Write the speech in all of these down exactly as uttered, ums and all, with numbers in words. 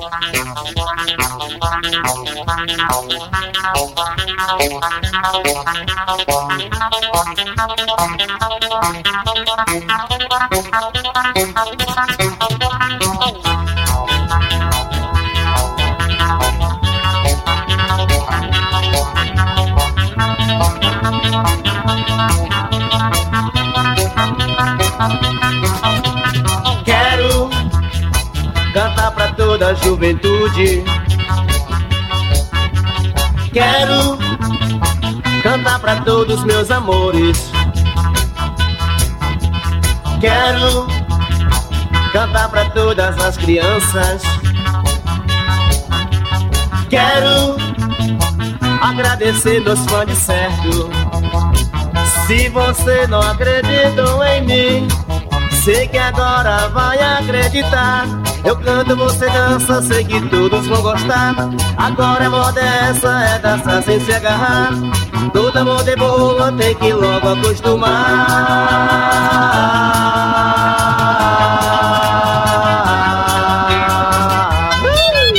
Quero cantar pra toda a juventude. Quero cantar pra todos meus amores. Quero cantar pra todas as crianças. Quero agradecer meus fãs de certo. Se você não acreditou em mim, sei que agora vai acreditar. Eu canto, você dança, sei que todos vão gostar. Agora a moda é essa, é dançar sem se agarrar. Toda moda é boa, tem que logo acostumar. uh!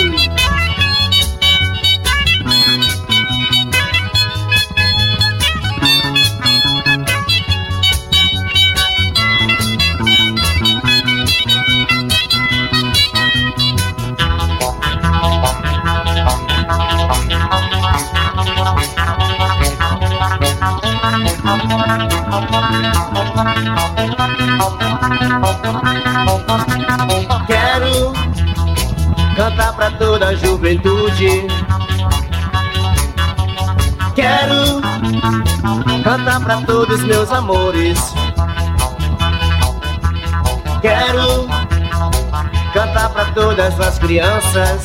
Quero cantar pra toda a juventude. Quero cantar pra todos meus amores. Quero cantar pra todas as crianças.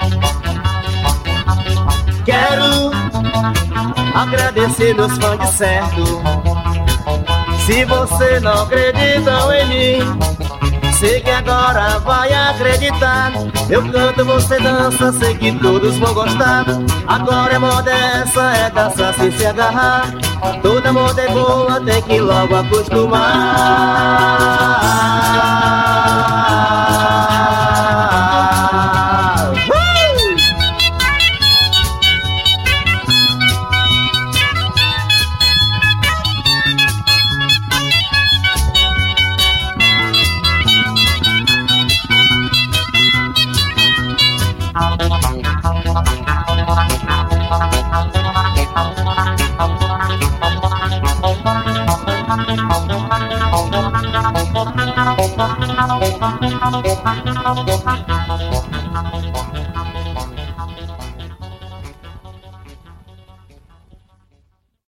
Quero agradecer meus fãs de certo. Se você não acredita em mim, sei que agora vai acreditar. Eu canto, você dança, sei que todos vão gostar. Agora a moda é essa, é dançar sem se agarrar. Toda moda é boa, tem que logo acostumar. uh!